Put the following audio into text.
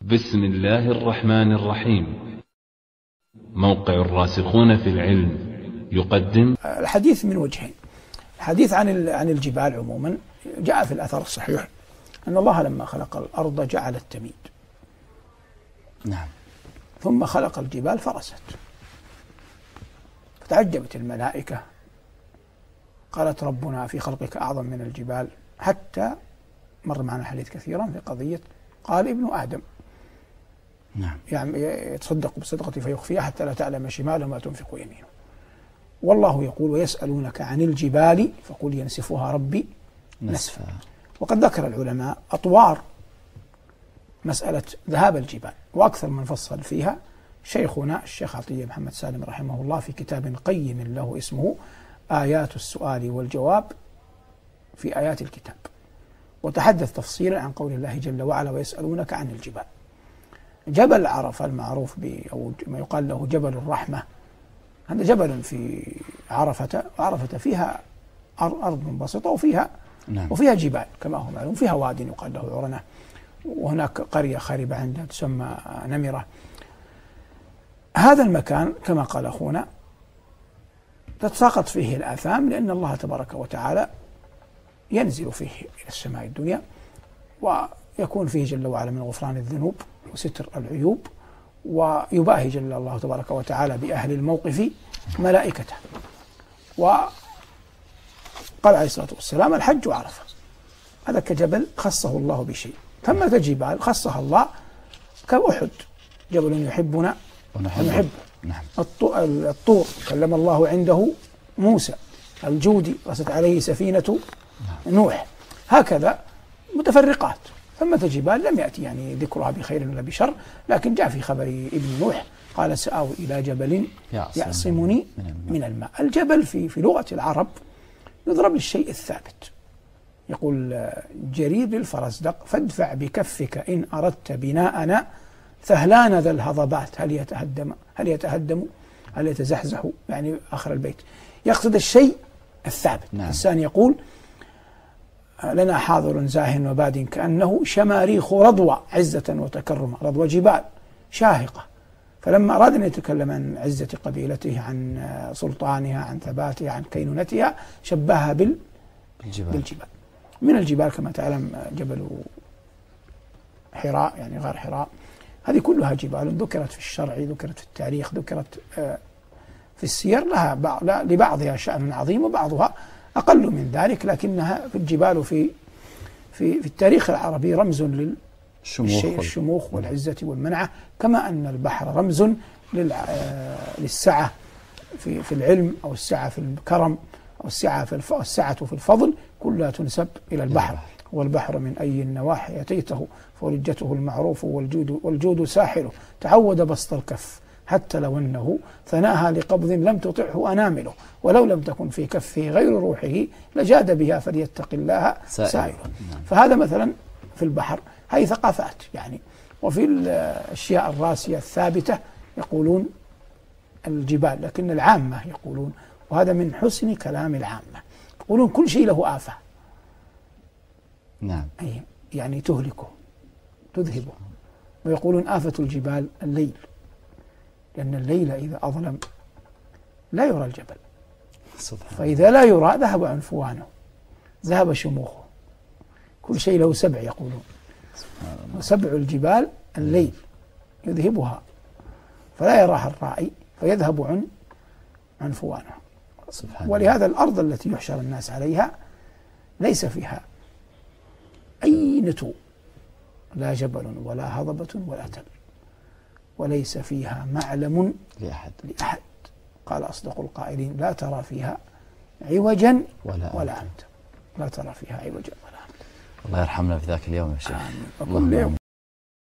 بسم الله الرحمن الرحيم. موقع الراسخون في العلم يقدم الحديث من وجهين. الحديث عن الجبال عموما جاء في الأثر الصحيح أن الله لما خلق الأرض جعلت تميد، نعم، ثم خلق الجبال فرست، فتعجبت الملائكة، قالت ربنا في خلقك أعظم من الجبال، حتى مر معنا الحديث كثيرا في قضية قال ابن آدم نعم، يعني يتصدق بالصدقة فيخفيها حتى لا تعلم شماله ما تنفق يمينه. والله يقول ويسألونك عن الجبال فقل ينسفها ربي نسفا. وقد ذكر العلماء أطوار مسألة ذهاب الجبال، وأكثر من فصل فيها شيخنا الشيخ عطية محمد سالم رحمه الله في كتاب قيم له اسمه آيات السؤال والجواب في آيات الكتاب، وتحدث تفصيلا عن قول الله جل وعلا ويسألونك عن الجبال. جبل عرفة المعروف أو ما يقال له جبل الرحمة، هذا جبل في عرفة، وعرفة فيها أرض منبسطة وفيها نعم، وفيها جبال كما هو معلوم، فيها واد يقال له عرنة، وهناك قرية خاربة عندها تسمى نمرة. هذا المكان كما قال أخونا تتساقط فيه الآثام، لأن الله تبارك وتعالى ينزل فيه إلى السماء الدنيا، ويكون فيه جل وعلا من غفران الذنوب وستر العيوب، ويباهي جل الله تبارك وتعالى بأهل الموقف ملائكته. وقال عليه الصلاة والسلام الحج عرفة، هذا كجبل خصه الله بشيء. ثمة جبال خصها الله كأحد، جبل يحبنا ونحبه. نعم. الطور كلم الله عنده موسى، الجودي رست عليه سفينة نوح. هكذا متفرقات. ثمة جبال لم يأتي يعني ذكرها بخير ولا بشر، لكن جاء في خبر ابن نوح قال سآوي إلى جبل يعصمني من الماء. الجبل في لغة العرب يضرب للشيء الثابت. يقول جرير للفرزدق فادفع بكفك إن أردت بناءنا ثهلان ذا الهضبات هل يتهدم هل يتزحزح، يعني آخر البيت يقصد الشيء الثابت. نعم. الإنسان يقول لنا حاضر زاه وباد كأنه شماريخ رضوى عزة وتكرما، رضوى جبال شاهقة. فلما أراد أن يتكلم عن عزة قبيلته، عن سلطانها، عن ثباتها، عن كينونتها، شبهها بالجبال. من الجبال كما تعلم جبل حراء، يعني غار حراء، هذه كلها جبال ذكرت في الشرع، ذكرت في التاريخ، ذكرت في السير، لبعضها شأن عظيم وبعضها أقل من ذلك، لكنها في الجبال في التاريخ العربي رمز للشموخ والعزة والمنعة، كما أن البحر رمز للسعة في العلم، أو السعة في الكرم، أو السعة في الفضل، كلها تنسب إلى البحر. والبحر من أي النواحي أتيته فولجته المعروف والجود ساحله، تعود بسط الكف حتى لو أنه ثناها لقبض لم تطعه أنامله، ولو لم تكن في كفه غير روحه لجاد بها فليتق الله سائله. فهذا مثلا في البحر، هذه ثقافات يعني. وفي الأشياء الراسية الثابتة يقولون الجبال، لكن العامة يقولون، وهذا من حسن كلام العامة، يقولون كل شيء له آفة. نعم، يعني تهلكه تذهبه. ويقولون آفة الجبال الليل، لأن الليل إذا أظلم لا يرى الجبل، فإذا لا يرى ذهب عنفوانه، ذهب شموخه. كل شيء له سبع يقولون، وسبع الجبال الليل يذهبها فلا يراها الرائي فيذهب عنفوانه. ولهذا الأرض التي يحشر الناس عليها ليس فيها أي نتو، لا جبل ولا هضبة ولا تل، وليس فيها معلم لأحد. قال أصدق القائلين لا ترى فيها عوجا ولا أمتا. لا ترى فيها عوجا ولا أمتا. الله يرحمنا في ذاك اليوم يا شيخ. آمين.